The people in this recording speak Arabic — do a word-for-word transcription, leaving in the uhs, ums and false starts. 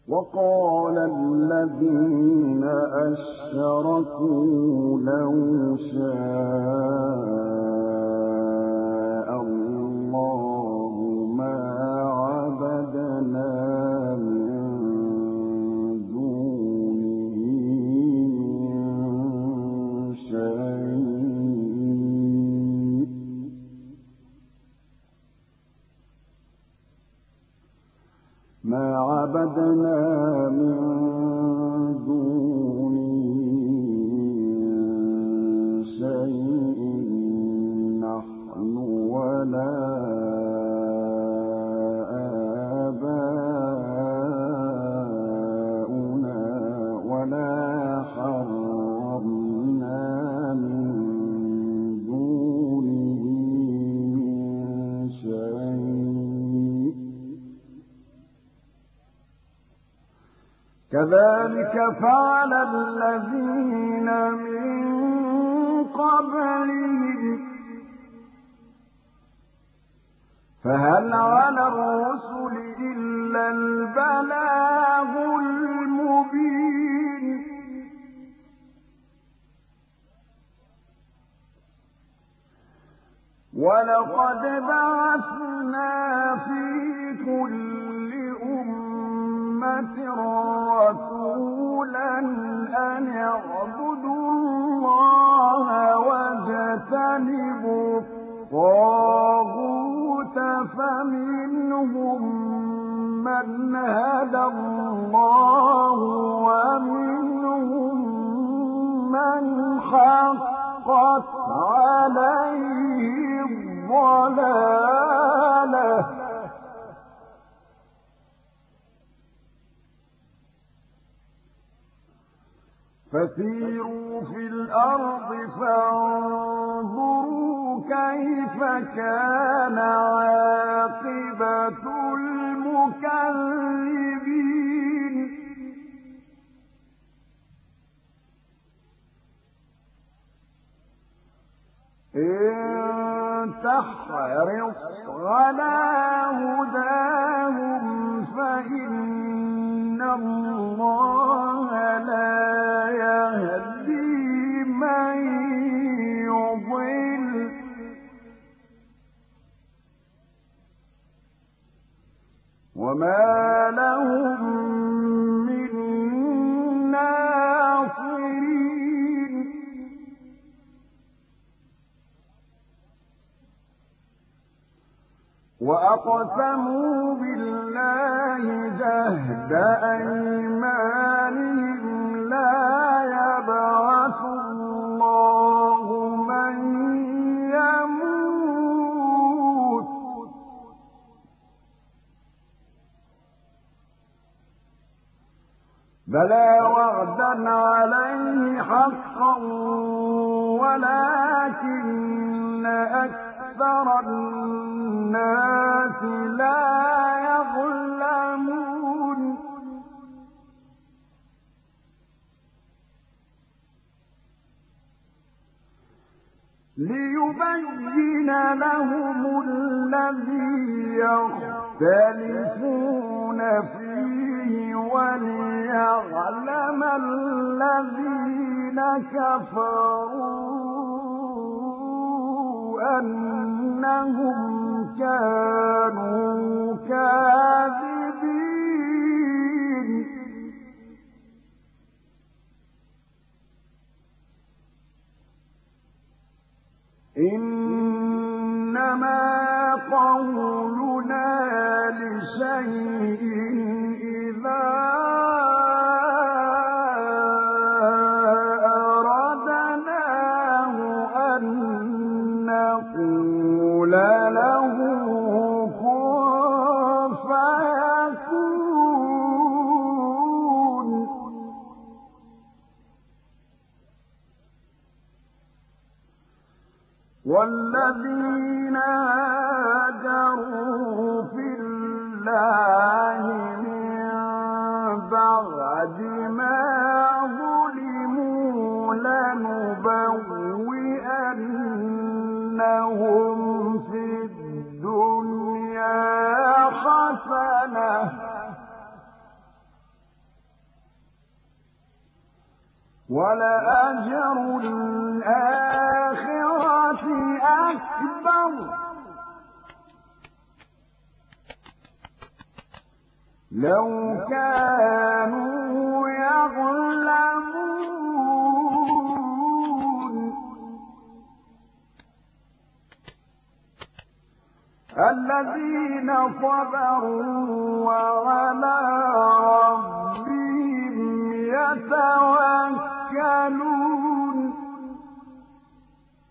وقال الذين أشركوا لو شاء الله ما عبدنا من دونه من شيء ما عبدنا من دونه من شيء نحن ولا آباؤنا ولا حرمنا من دونه من شيء كذلك فعل الذين من قبلهم فهل على الرسل إلا البلاغ المبين ولقد بعثنا في كل أمة رسولا أن اعبدوا الله واجتنبوا الطاغوت فمنهم من هدى الله ومنهم من حقت عليه الضلالة فسيروا في الأرض فانظروا كيف كان عاقبة المكذبين إن تحرص على هداهم فإن الله لا يهدي من يضل وما لهم من ناصرين وأقسموا بالله جهد أيمانهم لا يبعث الله من يموت بلى وعدا عليه حقا ولكن أكثر الناس لا يظلمون ليبين لهم الذي يختلفون فيه وليعلم الذين كفروا أنهم كانوا كاذبين إنما قولنا لشيء إذا أردناه أن نقول له كن فيكون والذين هاجروا في الله من بعد ما ظلموا لنبوئنهم في الدنيا حسنة ولأجر الآخرة أكبر لو كانوا يعلمون الذين صبروا وعلى ربهم يتوكلون